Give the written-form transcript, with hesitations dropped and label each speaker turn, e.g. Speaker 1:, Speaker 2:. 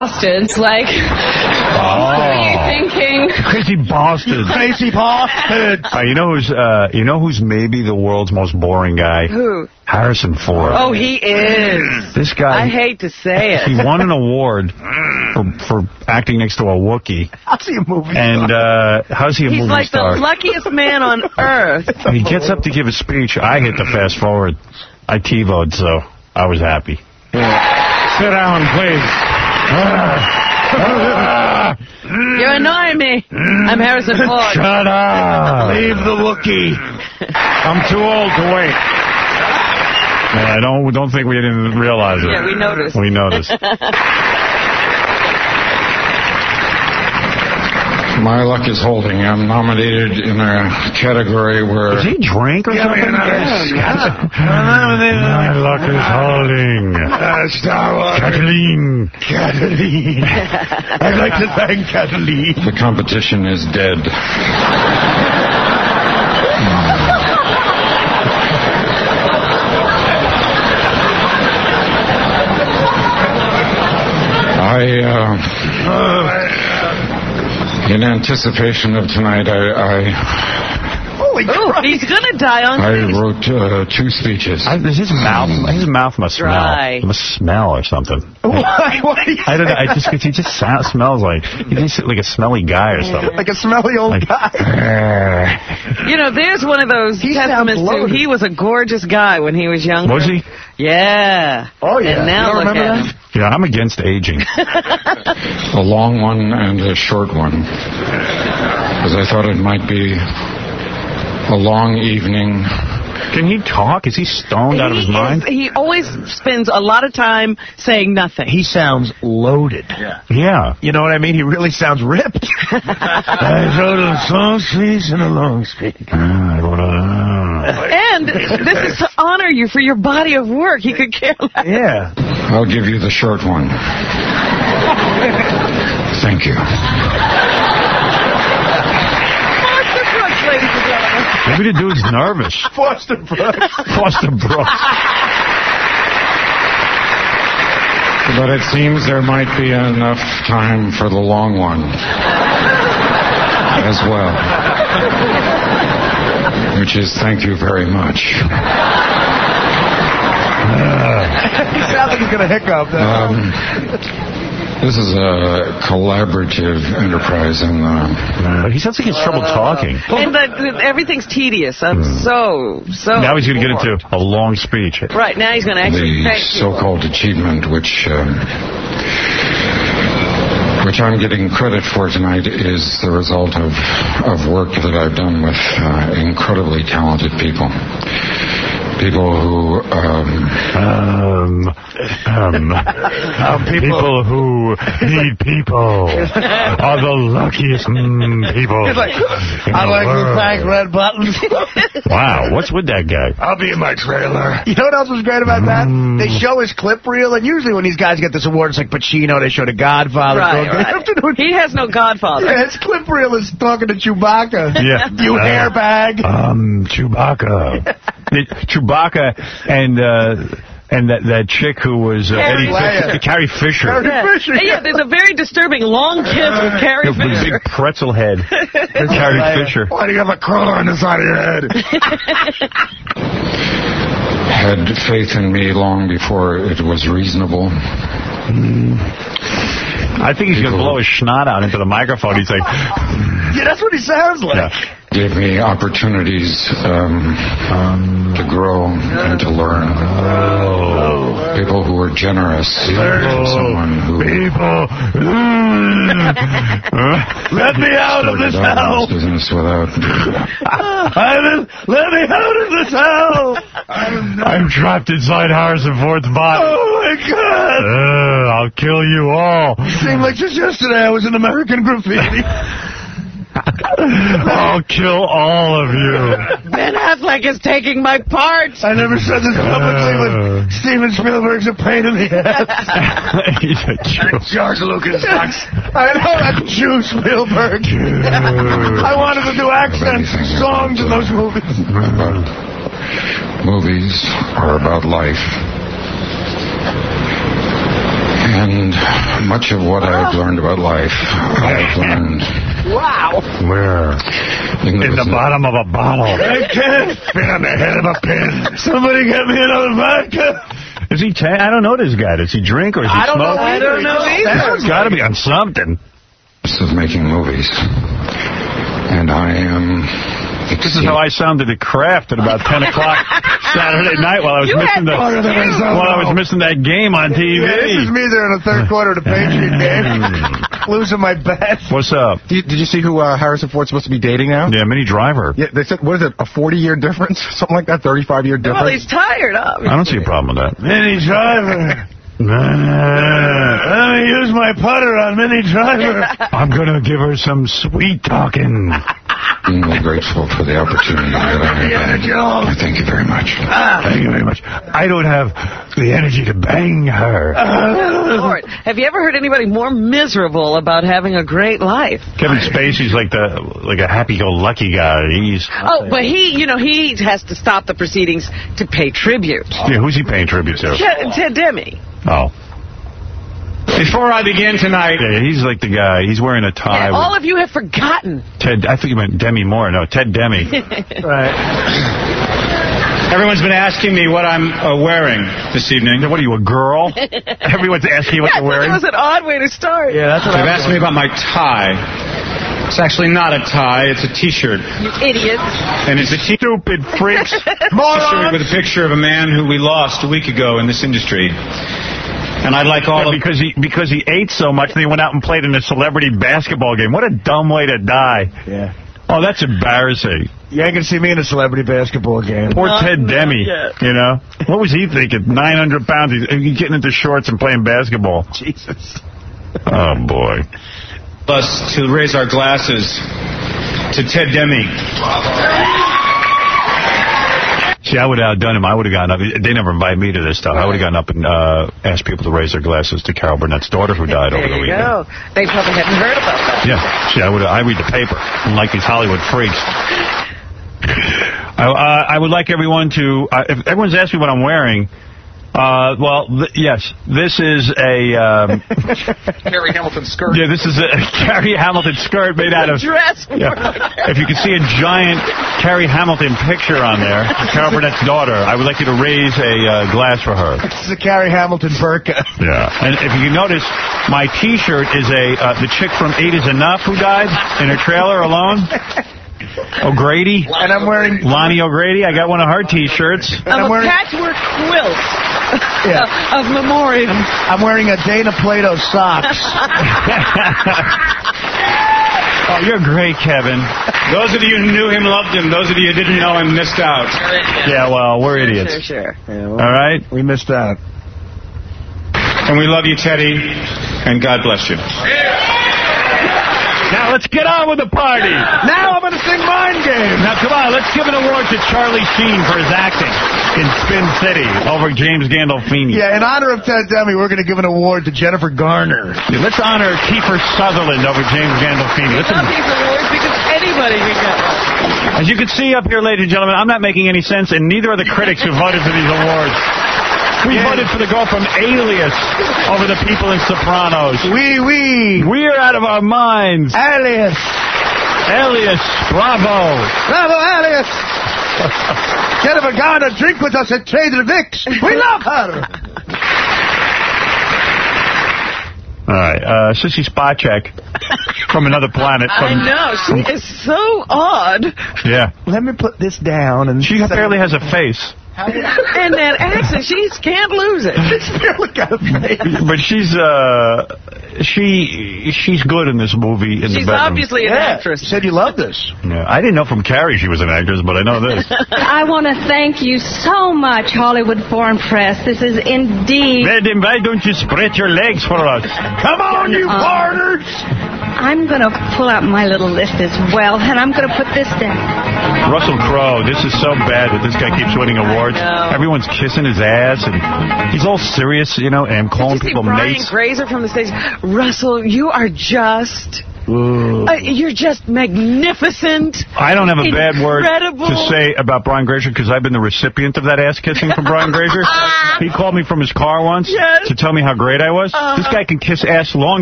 Speaker 1: bastards, like, what are you thinking?
Speaker 2: Crazy bastards.
Speaker 3: Crazy bastards.
Speaker 2: You know who's maybe the world's most boring guy?
Speaker 4: Who?
Speaker 2: Harrison Ford.
Speaker 4: Oh, he is.
Speaker 2: This guy.
Speaker 4: I hate to say it.
Speaker 2: He won an award for acting next to a Wookiee.
Speaker 3: How's he a movie star?
Speaker 2: And how's he a movie
Speaker 4: He's like
Speaker 2: star?
Speaker 4: the luckiest man on earth.
Speaker 2: He gets up to give a speech. I hit the fast forward. I TiVo'd, so I was happy.
Speaker 5: Sit down, please.
Speaker 4: You're annoying me. I'm Harrison Ford.
Speaker 2: Shut up.
Speaker 3: Leave the Wookiee.
Speaker 5: I'm too old to wait.
Speaker 2: I don't think we didn't realize it.
Speaker 4: Yeah, we noticed.
Speaker 2: We noticed.
Speaker 5: My luck is holding. I'm nominated in a category where...
Speaker 2: Does he drink or something? My luck is holding.
Speaker 3: Star Wars.
Speaker 2: Kathleen.
Speaker 3: I'd like to thank Kathleen.
Speaker 5: The competition is dead. In anticipation of tonight,
Speaker 3: Holy crap.
Speaker 4: He's gonna die on
Speaker 5: I
Speaker 4: stage.
Speaker 5: wrote 2 speeches.
Speaker 2: His mouth must
Speaker 4: Dry.
Speaker 2: smell. It must smell or something.
Speaker 3: Why do you
Speaker 2: I don't know. He just smells like he's like a smelly guy or something.
Speaker 3: like a smelly old guy?
Speaker 4: You know, there's one of those testaments to he was a gorgeous guy when he was younger.
Speaker 2: Was he?
Speaker 4: Yeah.
Speaker 3: Oh, yeah.
Speaker 4: And now
Speaker 3: You don't
Speaker 4: look
Speaker 3: remember
Speaker 4: at
Speaker 3: that?
Speaker 4: him.
Speaker 2: Yeah, I'm against aging.
Speaker 5: A long one and a short one. Because I thought it might be a long evening.
Speaker 2: Can he talk? Is he stoned out of his mind?
Speaker 4: He always spends a lot of time saying nothing.
Speaker 3: He sounds loaded.
Speaker 2: Yeah.
Speaker 3: You know what I mean? He really sounds ripped. I wrote a long speech and a long speech.
Speaker 4: And this is to honor you for your body of work. He could care less.
Speaker 3: Yeah.
Speaker 5: I'll give you the short one. Thank you.
Speaker 4: Foster Brooks, ladies and gentlemen.
Speaker 2: Maybe the dude's nervous.
Speaker 3: Foster Brooks.
Speaker 2: Foster Brooks.
Speaker 5: But it seems there might be enough time for the long one as well. Which is thank you very much.
Speaker 3: He sounds like he's going to hiccup.
Speaker 5: This is a collaborative enterprise, and
Speaker 2: He sounds like he has trouble talking.
Speaker 4: And everything's tedious. I'm so.
Speaker 2: Now he's going to get into a long speech.
Speaker 4: Right, now he's going to actually
Speaker 5: the
Speaker 4: thank you.
Speaker 5: so-called achievement, which I'm getting credit for tonight, is the result of work that I've done with incredibly talented people. People who
Speaker 2: people who need people are the luckiest people.
Speaker 3: He's like, I'd like to thank Red Buttons.
Speaker 2: Wow, what's with that guy?
Speaker 3: I'll be in my trailer. You know what else was great about that? They show his clip reel, and usually when these guys get this award, it's like Pacino, they show The Godfather.
Speaker 4: Right. He has no godfather.
Speaker 3: Yeah, his clip reel is talking to Chewbacca.
Speaker 2: Yeah.
Speaker 3: You hairbag.
Speaker 2: Chewbacca. Chewbacca and that chick who was Carrie Fisher.
Speaker 4: Yeah, there's a very disturbing long kiss with Carrie
Speaker 2: With
Speaker 4: Fisher.
Speaker 2: big pretzel head. Carrie Fisher.
Speaker 3: Why do you have a crawler on the side of your head?
Speaker 5: had faith in me long before it was reasonable.
Speaker 2: I think he's going to blow his snot out into the microphone. He's like...
Speaker 3: Yeah, that's what he sounds like.
Speaker 2: Yeah.
Speaker 5: Gave me opportunities to grow and to learn. People who were generous. Someone who...
Speaker 3: Let me out of this hell!
Speaker 5: Business without...
Speaker 3: Let me out of this hell!
Speaker 2: I'm trapped inside Harrison Ford's body.
Speaker 3: Oh, my God!
Speaker 2: I'll kill you all.
Speaker 3: Seemed like just yesterday I was in American Graffiti.
Speaker 2: I'll kill all of you.
Speaker 4: Ben Affleck is taking my part.
Speaker 3: I never said this publicly, but Steven Spielberg's a pain in the ass.
Speaker 2: He's a Jew.
Speaker 3: George Lucas sucks. I know that Jew Spielberg. I wanted to do accent songs in those movies.
Speaker 5: Movies are about life. And much of what I've learned about life, I've learned...
Speaker 3: Wow.
Speaker 2: Where? In the bottom of a bottle.
Speaker 3: I can't fit on the head of a pin. Somebody get me another vodka.
Speaker 2: Is he... I don't know this guy. Does he drink or is he smoke?
Speaker 4: I don't know either.
Speaker 2: He's got to be on something.
Speaker 5: ...of making movies. And I am...
Speaker 2: This is how I sounded at Kraft at about 10 o'clock Saturday night while I was missing that game on TV.
Speaker 3: Yeah, this is me there in the third quarter of the Patriot game. Losing my bet.
Speaker 2: What's up?
Speaker 6: Did you see who Harrison Ford's supposed to be dating now?
Speaker 2: Yeah, Minnie Driver.
Speaker 6: Yeah, they said, what is it, a 40-year difference? Something like that, 35-year difference?
Speaker 4: Well, he's tired, obviously.
Speaker 2: I don't see a problem with that.
Speaker 3: Minnie Driver. Let me use my putter on Minnie Driver.
Speaker 2: I'm going to give her some sweet talking.
Speaker 5: I'm grateful for the opportunity that I had. I thank you very much.
Speaker 2: Thank you very much. I don't have the energy to bang her.
Speaker 4: Lord, have you ever heard anybody more miserable about having a great life?
Speaker 2: Kevin Spacey's like a happy-go-lucky guy.
Speaker 4: But he has to stop the proceedings to pay tribute.
Speaker 2: Yeah, who's he paying tribute to?
Speaker 4: Ted Demme.
Speaker 2: Oh.
Speaker 7: Before I begin tonight...
Speaker 2: Yeah, he's like the guy. He's wearing a tie.
Speaker 4: Yeah, all of you have forgotten.
Speaker 2: Ted, I think you meant Demi Moore. No, Ted Demme.
Speaker 3: Right.
Speaker 7: Everyone's been asking me what I'm wearing this evening.
Speaker 2: What are you, a girl? Everyone's asking you what you're wearing?
Speaker 4: That was an odd way to start.
Speaker 3: Yeah, that's what
Speaker 7: They've asked me about my tie. It's actually not a tie. It's a T-shirt.
Speaker 4: You idiots.
Speaker 7: And it's a
Speaker 2: stupid freaks.
Speaker 7: T-shirt with a picture of a man who we lost a week ago in this industry. And I'd like all
Speaker 2: because he ate so much and he went out and played in a celebrity basketball game. What a dumb way to die.
Speaker 3: Yeah.
Speaker 2: Oh, that's embarrassing.
Speaker 3: Yeah, I can see me in a celebrity basketball game.
Speaker 2: Poor Ted Demme, you know. What was he thinking? 900 pounds. He's getting into shorts and playing basketball.
Speaker 3: Jesus.
Speaker 2: Oh, boy.
Speaker 7: Us to raise our glasses to Ted Demme.
Speaker 2: See, I would have outdone him. I would have gotten up. They never invited me to this stuff. I would have gotten up and asked people to raise their glasses to Carol Burnett's daughter who died over the weekend.
Speaker 4: There you go. They probably hadn't heard about that.
Speaker 2: Yeah. See, I read the paper, unlike these Hollywood freaks. I would like everyone to... if everyone's asking me what I'm wearing... yes, this is a...
Speaker 6: Carrie Hamilton skirt.
Speaker 2: Yeah, this is a Carrie Hamilton skirt made out of...
Speaker 4: dress.
Speaker 2: Yeah. If you can see a giant Carrie Hamilton picture on there, Carol Burnett's daughter, I would like you to raise a glass for her.
Speaker 3: This is a Carrie Hamilton burqa.
Speaker 2: Yeah. And if you notice, my T-shirt is the chick from 8 is Enough who died in her trailer alone. O'Grady.
Speaker 3: And I'm wearing...
Speaker 2: Lonnie O'Grady. I got one of her T-shirts.
Speaker 3: I'm wearing...
Speaker 4: patchwork quilt.
Speaker 3: Yeah.
Speaker 4: Of memoriam.
Speaker 3: I'm wearing a Dana Plato socks.
Speaker 2: Oh, you're great, Kevin.
Speaker 7: Those of you who knew him loved him. Those of you who didn't know him missed out.
Speaker 2: Yeah, well, we're idiots.
Speaker 4: Sure.
Speaker 3: Yeah, well,
Speaker 2: all right?
Speaker 3: We missed out.
Speaker 7: And we love you, Teddy, and God bless you.
Speaker 2: Now let's get on with the party.
Speaker 3: Now I'm going to sing Mind Game.
Speaker 2: Now, come on, let's give an award to Charlie Sheen for his acting in Spin City over James Gandolfini.
Speaker 3: Yeah, in honor of Ted Demme, we're going to give an award to Jennifer Garner.
Speaker 2: Yeah, let's honor Kiefer Sutherland over James Gandolfini.
Speaker 4: I love these awards because anybody can get one.
Speaker 2: As you can see up here, ladies and gentlemen, I'm not making any sense, and neither are the critics who voted for these awards. We voted for the girl from Alias over the people in Sopranos. We're out of our minds.
Speaker 3: Alias.
Speaker 2: Bravo.
Speaker 3: Bravo, Alias. Jennifer Garner, drink with us at Trader Vic's. We love her.
Speaker 2: All right, Sissy Spacek from another planet.
Speaker 4: I know, she is so odd.
Speaker 2: Yeah.
Speaker 3: Let me put this down. And
Speaker 2: she barely has a face.
Speaker 4: And that accent, she can't lose it.
Speaker 3: She's barely got a face.
Speaker 2: But she's good in this movie.
Speaker 4: She's obviously an actress.
Speaker 3: You said you loved this.
Speaker 2: Yeah, I didn't know from Carrie she was an actress, but I know this.
Speaker 8: I want to thank you so much, Hollywood Foreign Press. This is indeed...
Speaker 2: Well, then why don't you spread your legs for us?
Speaker 3: Come on, you foreigners!
Speaker 8: I'm going to pull out my little list as well, and I'm going to put this down.
Speaker 2: Russell Crowe, this is so bad that this guy keeps winning awards. Everyone's kissing his ass, and he's all serious, you know, and calling people mates.
Speaker 4: Brian Grazer from the stage. Russell, you are just... You're just magnificent.
Speaker 2: I don't have a bad word
Speaker 4: Incredible.
Speaker 2: to say about Brian Grazer because I've been the recipient of that ass-kissing from Brian Grazer. He called me from his car once to tell me how great I was. This guy can kiss ass long